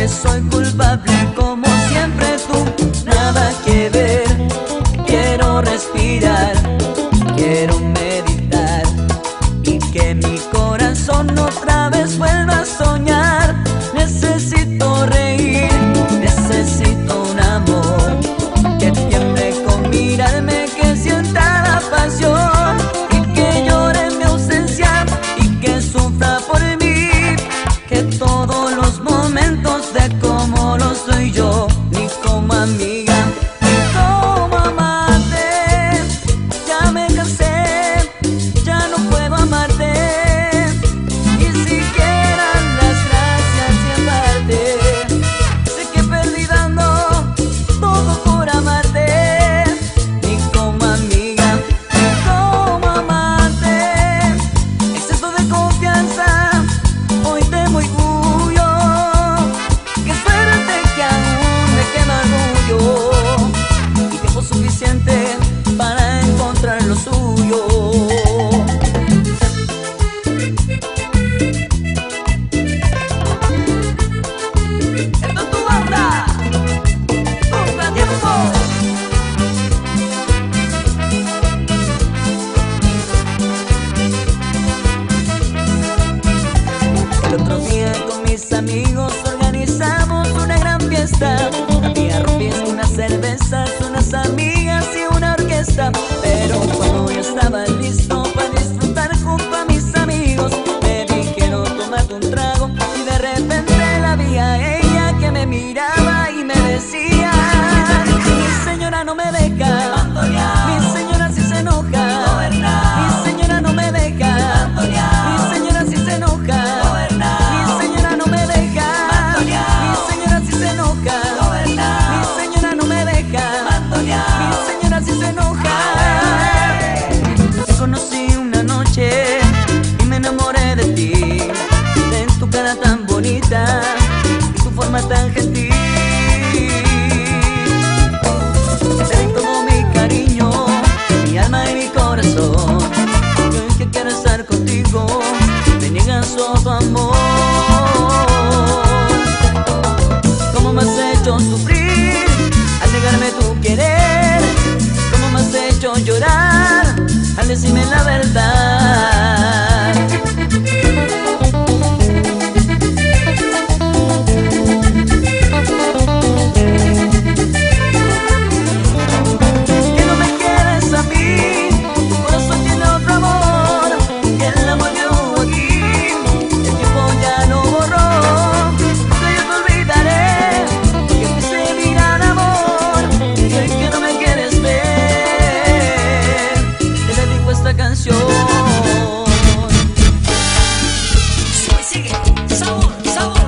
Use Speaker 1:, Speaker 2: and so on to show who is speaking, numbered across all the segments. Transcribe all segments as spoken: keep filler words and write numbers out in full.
Speaker 1: que soy culpable, como siempre tú, nada que ver. Quiero respirar, quiero meditar y que mi corazón otra vez vuelva a soñar. Necesito reír, necesito un amor que tiemble con mirarme, que sienta la pasión y que llore en mi ausencia y que sufra por mí, que todos los momentos de cómo lo soy yo, ni como amiga ni como amante. Ya me cansé, ya no puedo amarte, ni siquiera las gracias y en parte. Sé que perdí dando todo por amarte, ni como amiga ni como amante. Exceso de confianza, hoy temo y huyo. Qué suerte que aún me queda orgullo y tiempo suficiente para encontrar lo suyo. Esto es tu banda, Contratiempo. El otro día con mis amigos organizamos una gran fiesta. Había rompis, unas cervezas, unas amigas y una orquesta. Pero cuando yo estaba listo para disfrutar junto a mis amigos, me dijeron tómate un trago y de repente la vi a ella que me miraba y me decía: mi señora no me deja, mi señora sí se enoja, mi señora no me deja, mi señora sí se enoja, mi señora no me deja, mi señora sí se enoja, mi señora no me deja, mi señora sí se enoja. Te conocí una noche y me enamoré de ti, de tu cara tan bonita y tu forma tan gentil. Te di todo mi cariño, mi alma y mi corazón, y hoy que quiero estar contigo me niegan su amor. ¿Cómo me has hecho sufrir al negarme tu querer? ¿Cómo me has hecho llorar al decirme la verdad? Que no me quieres a mí, tu corazón tiene otro amor, que el amor llegó aquí, el tiempo ya lo borró. Nunca yo te olvidaré, que quise mirar amor, y hoy que no me quieres ver, te dedico esta canción. Sube, sigue, sabor, sabor.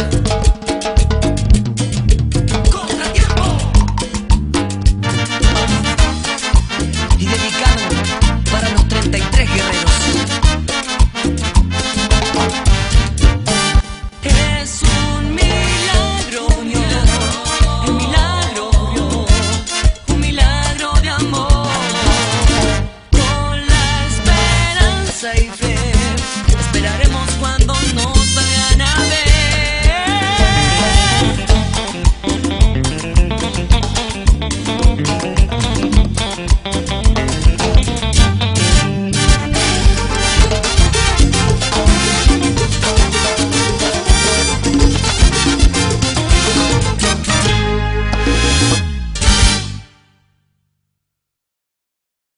Speaker 1: Contratiempo. Y dedicado para los treinta y tres guerreros. Es un milagro, Dios, un milagro, Dios, un milagro de amor, con la esperanza y